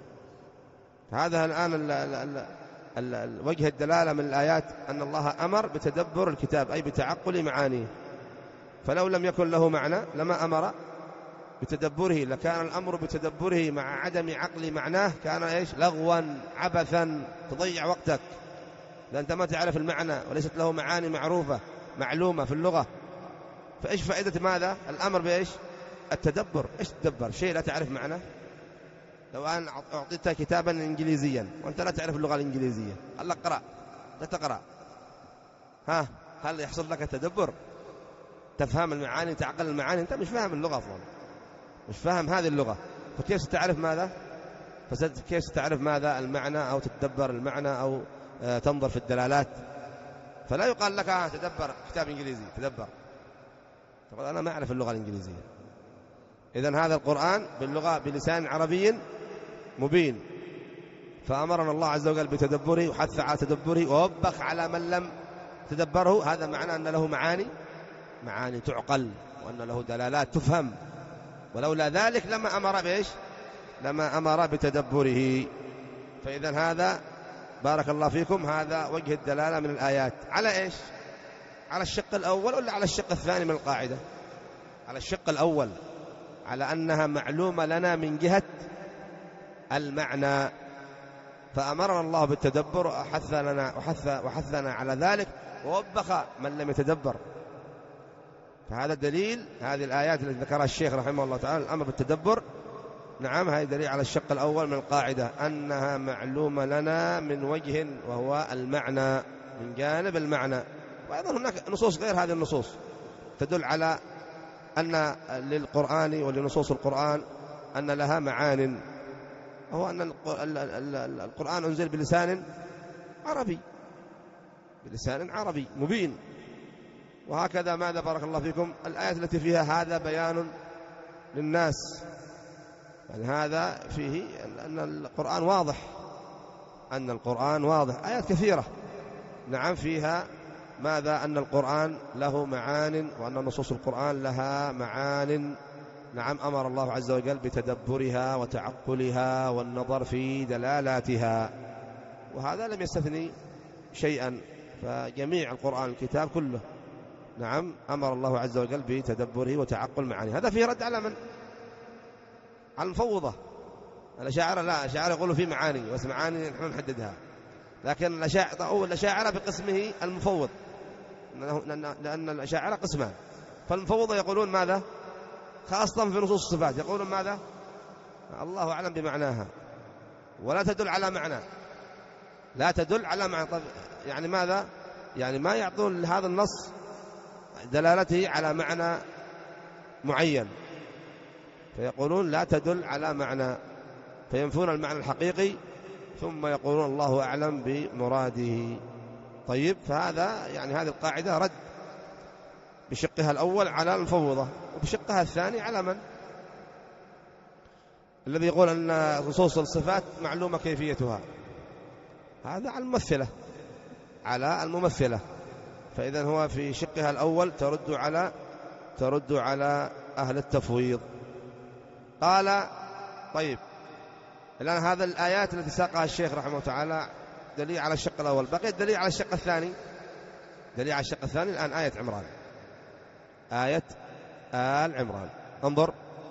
هذا الآن ال ال ال ال ال وجه الدلالة من الآيات أن الله أمر بتدبر الكتاب أي بتعقل معانيه. فلو لم يكن له معنى لما أمر بتدبره، لكان الأمر بتدبره مع عدم عقل معناه كان إيش؟ لغوا عبثا، تضيع وقتك، لأن أنت ما تعرف المعنى وليست له معاني معروفة معلومة في اللغة. فإيش فائدة ماذا؟ الأمر بإيش؟ التدبر. إيش تدبر؟ شيء لا تعرف معناه. لو أن أعطيتك كتابا إنجليزيا وأنت لا تعرف اللغة الإنجليزية، قال لك قرأ، لا تقرأ، ها هل يحصل لك تدبر؟ تفهم المعاني، تعقل المعاني؟ أنت مش فاهم اللغة أصلا، مش فاهم هذه اللغة، فكيف ستعرف ماذا؟ فكيف ستعرف ماذا المعنى أو تتدبر المعنى أو تنظر في الدلالات؟ فلا يقال لك آه تدبر كتاب إنجليزي، تدبر، تقول أنا ما أعرف اللغة الإنجليزية. إذن هذا القرآن باللغة بلسان عربي مبين. فأمرنا الله عز وجل بتدبره وحث على تدبره ووبخ على من لم تدبره. هذا معنى أن له معاني معاني تعقل وأن له دلالات تفهم، ولولا ذلك لما أمر بإيش؟ لما أمر بتدبره. فإذا هذا بارك الله فيكم هذا وجه الدلالة من الآيات. على إيش؟ على الشق الأول ولا على الشق الثاني من القاعدة؟ على الشق الأول، على أنها معلومة لنا من جهة المعنى، فأمرنا الله بالتدبر وحث لنا وحث وحثنا على ذلك ووبخ من لم يتدبر. فهذا دليل، هذه الآيات التي ذكرها الشيخ رحمه الله تعالى الأمر بالتدبر، نعم هذا دليل على الشق الأول من القاعدة أنها معلومة لنا من وجه وهو المعنى، من جانب المعنى. وأيضا هناك نصوص غير هذه النصوص تدل على أن للقرآن ولنصوص القرآن أن لها معان، وهو أن القرآن أنزل بلسان عربي، بلسان عربي مبين. وهكذا ماذا بارك الله فيكم الآيات التي فيها هذا بيان للناس، يعني هذا فيه أن القرآن واضح، أن القرآن واضح. آيات كثيرة نعم فيها ماذا؟ أن القرآن له معان وأن نصوص القرآن لها معان. نعم أمر الله عز وجل بتدبرها وتعقلها والنظر في دلالاتها، وهذا لم يستثني شيئا، فجميع القرآن الكتاب كله نعم أمر الله عز وجل بتدبره وتعقل معانيه. هذا فيه رد على من؟ على المفوضة. الأشاعرة لا، الأشاعرة يقولوا فيه معاني بس معاني نحن نحددها، لكن الأشاعرة بقسمه المفوض، لأن الأشاعرة قسمان. فالمفوضة يقولون ماذا؟ خاصة في نصوص الصفات يقولون ماذا؟ الله أعلم بمعناها، ولا تدل على معنى، لا تدل على معنى. طب يعني ماذا؟ يعني ما يعطون لهذا النص دلالته على معنى معين، فيقولون لا تدل على معنى، فينفون المعنى الحقيقي ثم يقولون الله أعلم بمراده. طيب، فهذا يعني هذه القاعدة رد بشقها الأول على المفوضة، وبشقها الثاني على من؟ الذي يقول أن نصوص الصفات معلومة كيفيتها، هذا على الممثلة، على الممثلة. فإذا هو في شقها الأول ترد على ترد على أهل التفويض. قال طيب الآن هذا الآيات التي ساقها الشيخ رحمه الله تعالى دليل على الشق الأول، بقي دليل على الشق الثاني. دليل على الشق الثاني الآن آية عمران، آية آل عمران. انظر،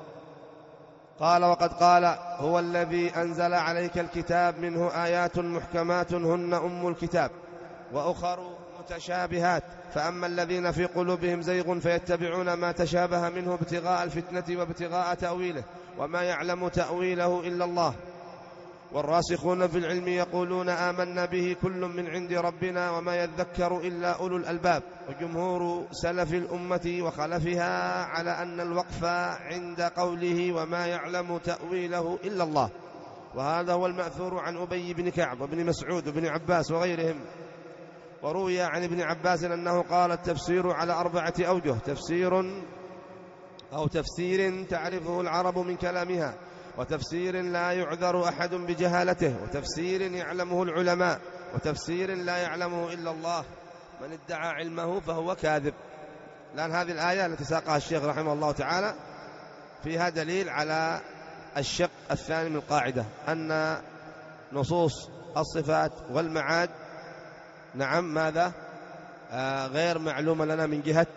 قال وقد قال هو الذي أنزل عليك الكتاب منه آيات محكمات هن أم الكتاب وأخر متشابهات، فأما الذين في قلوبهم زيغ فيتبعون ما تشابه منه ابتغاء الفتنة وابتغاء تأويله وما يعلم تأويله إلا الله، والراسخون في العلم يقولون آمنا به كل من عند ربنا وما يذكر إلا أولو الألباب. وجمهور سلف الأمة وخلفها على أن الوقف عند قوله وما يعلم تأويله إلا الله، وهذا هو المأثور عن أبي بن كعب وابن مسعود وابن عباس وغيرهم. وروي عن ابن عباس أنه قال التفسير على أربعة أوجه: تفسير أو تفسير تعرفه العرب من كلامها، وتفسير لا يعذر أحد بجهالته، وتفسير يعلمه العلماء، وتفسير لا يعلمه إلا الله، من ادعى علمه فهو كاذب. لأن هذه الآية التي ساقها الشيخ رحمه الله تعالى فيها دليل على الشق الثاني من القاعدة، أن نصوص الصفات والمعاد نعم ماذا آه غير معلومة لنا من جهة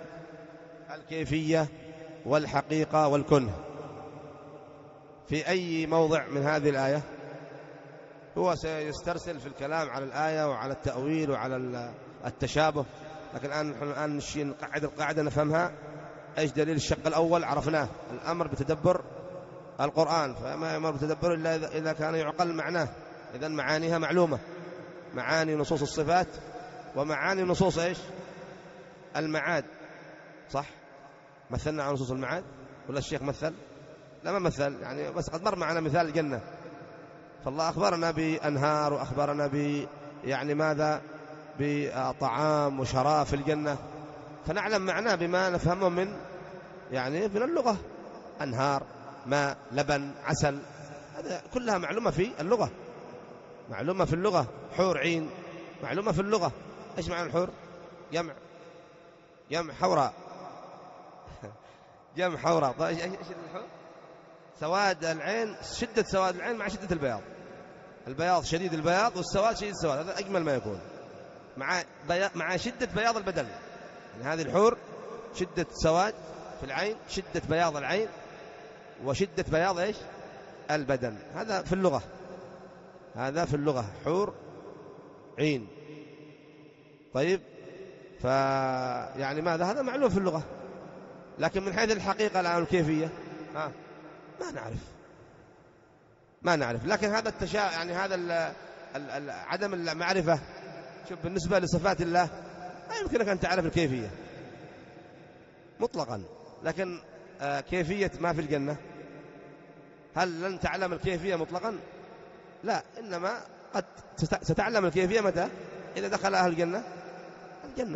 الكيفية والحقيقة والكنه. في أي موضع من هذه الآية هو سيسترسل في الكلام على الآية وعلى التأويل وعلى التشابه، لكن الآن الآن نقعد القاعدة نفهمها. إيش دليل الشق الأول؟ عرفناه، الأمر بتدبر القرآن، فما يأمر بتدبر إلا إذا كان يعقل معناه. إذن معانيها معلومة، معاني نصوص الصفات ومعاني نصوص إيش؟ المعاد. صح؟ مثلنا عن نصوص المعاد ولا الشيخ مثل؟ لا ما مثل، يعني بس قد مر معنا مثال الجنة، فالله أخبرنا بأنهار وأخبرنا ب يعني ماذا بطعام وشراب في الجنة، فنعلم معناه بما نفهمه من يعني من اللغة، أنهار، ماء، لبن، عسل، هذا كلها معلومة في اللغة، معلومة في اللغة. حور عين معلومة في اللغة. إيش معنى الحور؟ جمع جمع حوراء جمع حوراء. طيب إيش الحور؟ سواد العين، شدة سواد العين مع شدة البياض. البياض شديد البياض والسواد شديد السواد، هذا أجمل ما يكون، مع بيا... مع شدة بياض البدن. يعني هذه الحور شدة سواد في العين، شدة بياض العين، وشدة بياض إيش؟ البدن. هذا في اللغة، هذا في اللغة حور عين. طيب فيعني ماذا؟ هذا معلوم في اللغة، لكن من حيث الحقيقة الآن الكيفية ها ما نعرف ما نعرف. لكن هذا التشاء يعني هذا ال ال ال عدم المعرفة. شوف بالنسبة لصفات الله لا يمكنك أن تعرف الكيفية مطلقا، لكن آه كيفية ما في الجنة هل لن تعلم الكيفية مطلقا؟ لا، إنما قد ستعلم الكيفية متى؟ إذا دخل أهل الجنة الجنة.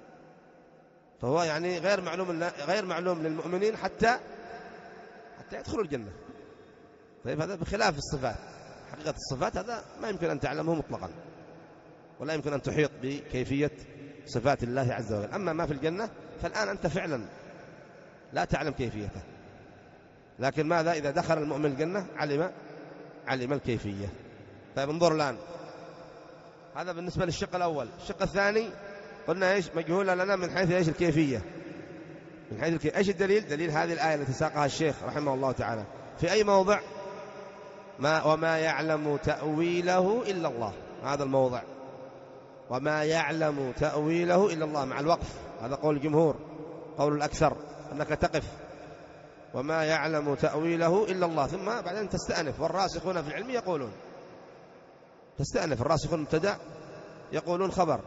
فهو يعني غير معلوم غير معلوم للمؤمنين حتى حتى يدخلوا الجنة. طيب هذا بخلاف الصفات. حقيقة الصفات هذا ما يمكن أن تعلمه مطلقا، ولا يمكن أن تحيط بكيفية صفات الله عز وجل. أما ما في الجنة فالآن أنت فعلا لا تعلم كيفيته، لكن ماذا؟ إذا دخل المؤمن الجنة علم علم الكيفية. طيب انظر الآن، هذا بالنسبة للشق الأول. الشق الثاني قلنا إيش؟ مجهولة لنا من حيث إيش؟ الكيفية. من حيث الكيفية إيش الدليل؟ دليل هذه الآية التي ساقها الشيخ رحمه الله تعالى في أي موضع؟ ما وما يعلم تأويله إلا الله. هذا الموضع وما يعلم تأويله إلا الله مع الوقف. هذا قول الجمهور، قول الأكثر أنك تقف وما يعلم تأويله إلا الله، ثم بعدين تستأنف. والراسخون في العلم يقولون تستأنف. الراسخون مبتدأ يقولون خبر،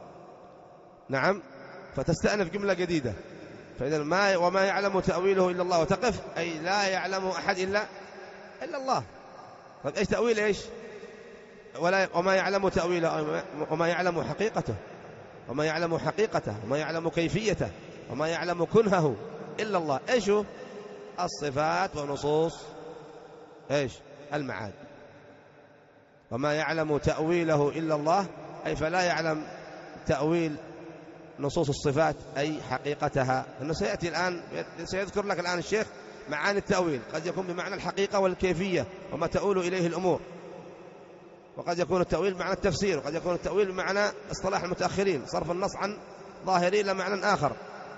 نعم، فتستأنف جملة جديدة. فإذا ما وما يعلم تأويله إلا الله وتقف أي لا يعلم أحد إلا إلا الله. طيب إيش تأويل إيش؟ ولا وما يعلم تأويله وما يعلم حقيقته وما يعلم حقيقته وما يعلم كيفيته وما يعلم كنهه إلا الله. إيش هو؟ الصفات ونصوص إيش؟ المعاد. وما يعلم تأويله إلا الله أي فلا يعلم تأويل نصوص الصفات أي حقيقتها. إنه سيأتي الآن سيذكر لك الآن الشيخ معاني التأويل، قد يكون بمعنى الحقيقة والكيفية وما تؤول إليه الأمور، وقد يكون التأويل بمعنى التفسير، وقد يكون التأويل بمعنى اصطلاح المتأخرين صرف النص عن ظاهري إلى معنى آخر.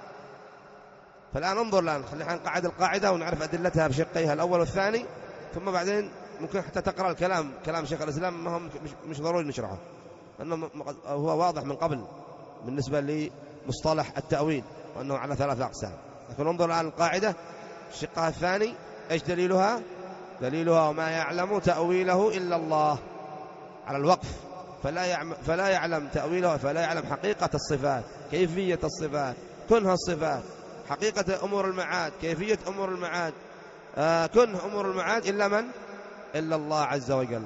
فالآن انظر الآن، خلينا نقعد القاعدة ونعرف أدلتها بشقيها الأول والثاني، ثم بعدين ممكن حتى تقرأ الكلام كلام شيخ الإسلام، ما هم مش, مش ضروري نشرحه أنه هو واضح من قبل بالنسبة لمصطلح التأويل وأنه على ثلاثة أقسام. لكن انظر الآن القاعدة الشقها الثاني إيش دليلها؟ دليلها وما يعلم تأويله إلا الله على الوقف. فلا يعلم, فلا يعلم تأويله، فلا يعلم حقيقة الصفات، كيفية الصفات، كنه الصفات، حقيقة أمور المعاد، كيفية أمور المعاد، آه كنه أمور المعاد إلا من؟ إلا الله عز وجل.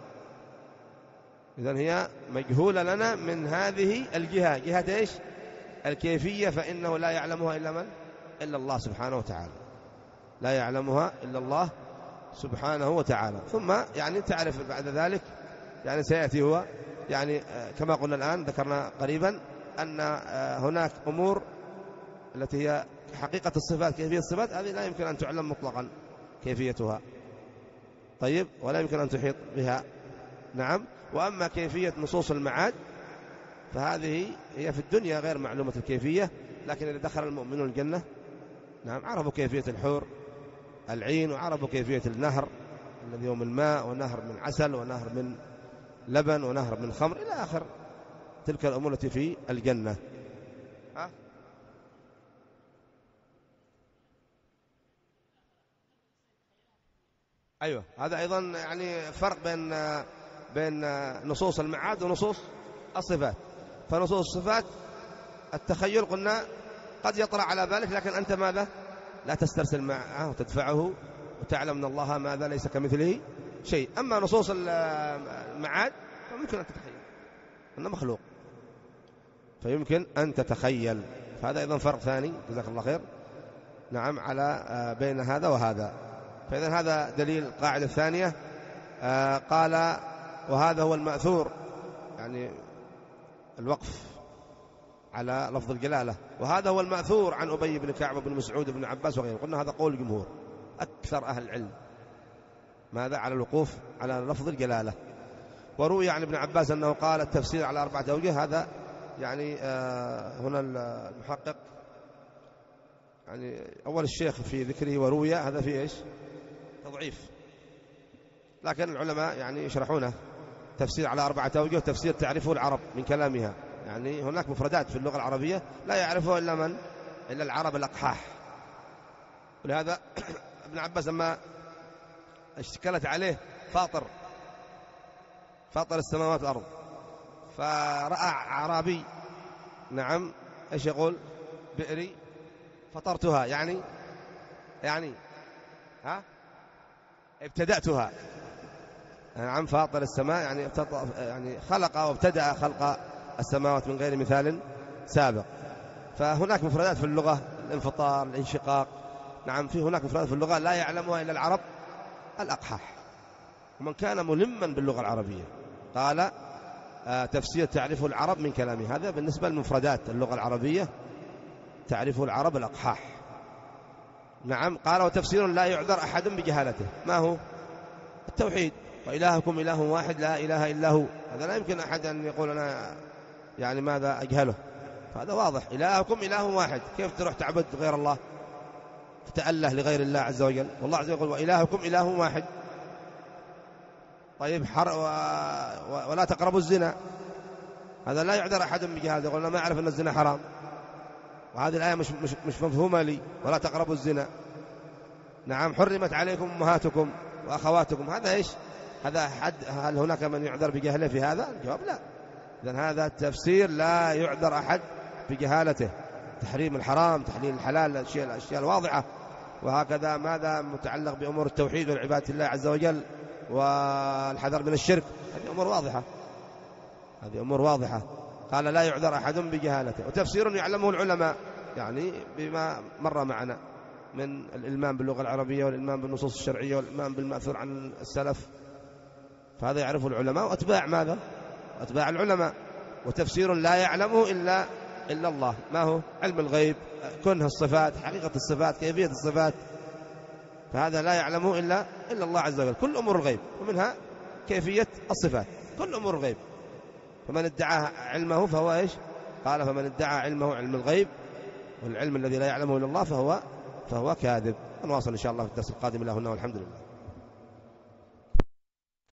إذن هي مجهولة لنا من هذه الجهة، جهة إيش؟ الكيفية، فإنه لا يعلمها إلا من؟ إلا الله سبحانه وتعالى، لا يعلمها إلا الله سبحانه وتعالى. ثم يعني تعرف بعد ذلك يعني سيأتي هو يعني كما قلنا الآن ذكرنا قريبا أن هناك أمور التي هي حقيقة الصفات، كيفية الصفات، هذه لا يمكن أن تعلم مطلقا كيفيتها، طيب، ولا يمكن أن تحيط بها، نعم. وأما كيفية نصوص المعاد فهذه هي في الدنيا غير معلومة الكيفية، لكن إذا دخل المؤمنون الجنة نعم عرفوا كيفية الحور العين، وعرفوا كيفية النهر الذي هو من ماء، ونهر من عسل، ونهر من لبن، ونهر من خمر إلى آخر تلك الأمور التي في الجنة. ها؟ أيوة، هذا أيضا يعني فرق بين بين نصوص المعاد ونصوص الصفات. فنصوص الصفات التخيل قلنا قد يطرأ على بالك، لكن أنت ماذا؟ لا تسترسل معه وتدفعه وتعلم أن الله ماذا ليس كمثله شيء. أما نصوص المعاد فممكن أن تتخيل أنه مخلوق، فيمكن أن تتخيل. فهذا أيضا فرق ثاني، جزاك الله خير، نعم، على بين هذا وهذا. فإذا هذا دليل. القاعدة الثانية آه قال وهذا هو المأثور، يعني الوقف على لفظ الجلالة، وهذا هو المأثور عن أبي بن كعب بن مسعود بن عباس وغيره. قلنا هذا قول الجمهور أكثر أهل العلم، ماذا؟ على الوقوف على لفظ الجلالة. وروي عن ابن عباس أنه قال التفسير على أربعة أوجه. هذا يعني آه هنا المحقق يعني أول الشيخ في ذكره وروي، هذا فيه إيش؟ تضعيف، لكن العلماء يعني يشرحونه تفسير على أربعة أوجه، تفسير تعرفه العرب من كلامها. يعني هناك مفردات في اللغة العربية لا يعرفها إلا من؟ إلا العرب الأقحاح. ولهذا ابن عباس لما اشتكلت عليه فاطر فاطر السماوات والأرض، فرأى أعرابي نعم إيش يقول؟ بئري فطرتها، يعني يعني ها ابتدأتها. نعم فاطر السماء يعني يعني خلق وابتدأ خلق السماوات من غير مثال سابق. فهناك مفردات في اللغة، الانفطار، الانشقاق، نعم في هناك مفردات في اللغة لا يعلمها إلا العرب الأقحاح ومن كان ملما باللغة العربية. قال آه تفسير تعرفه العرب من كلامه، هذا بالنسبة للمفردات اللغة العربية تعرفه العرب الأقحاح. نعم قال وتفسير لا يعذر أحد بجهالته، ما هو؟ التوحيد، وإلهكم إله واحد لا إله إلا هو. هذا لا يمكن أحد أن يقول أنا يعني ماذا أجهله، هذا واضح. إلهكم إله واحد، كيف تروح تعبد غير الله، تتأله لغير الله عز وجل؟ والله عز وجل يقول وإلهكم إله واحد. طيب حر و... و... ولا تقربوا الزنا، هذا لا يعذر أحد بجهالته، يقول أنا ما أعرف أن الزنا حرام، وهذه الآية مش, مش, مش مفهومة لي، ولا تقربوا الزنا. نعم حرمت عليكم أمهاتكم وأخواتكم، هذا إيش؟ هذا حد؟ هل هناك من يعذر بجهله في هذا؟ الجواب لا. إذن هذا التفسير لا يعذر أحد بجهالته، تحريم الحرام، تحليل الحلال، الأشياء, الأشياء الواضحة. وهكذا ماذا متعلق بأمور التوحيد والعبادة الله عز وجل والحذر من الشرك، هذه أمور واضحة، هذه أمور واضحة. قال لا يعذر أحد بجهالته. وتفسير يعلمه العلماء، يعني بما مر معنا من الإلمام باللغة العربية والإلمام بالنصوص الشرعية والإلمام بالمأثور عن السلف، فهذا يعرفه العلماء وأتباع ماذا؟ أتباع العلماء. وتفسير لا يعلمه إلا إلا الله، ما هو؟ علم الغيب، كنه الصفات، حقيقة الصفات، كيفية الصفات، فهذا لا يعلمه إلا إلا الله عز وجل. كل أمور الغيب ومنها كيفية الصفات، كل أمور الغيب. فمن ادعى علمه فهو إيش؟ قال فمن ادعى علمه علم الغيب والعلم الذي لا يعلمه إلا الله فهو فهو كاذب. نواصل إن شاء الله في الدرس القادم. الله والحمد لله.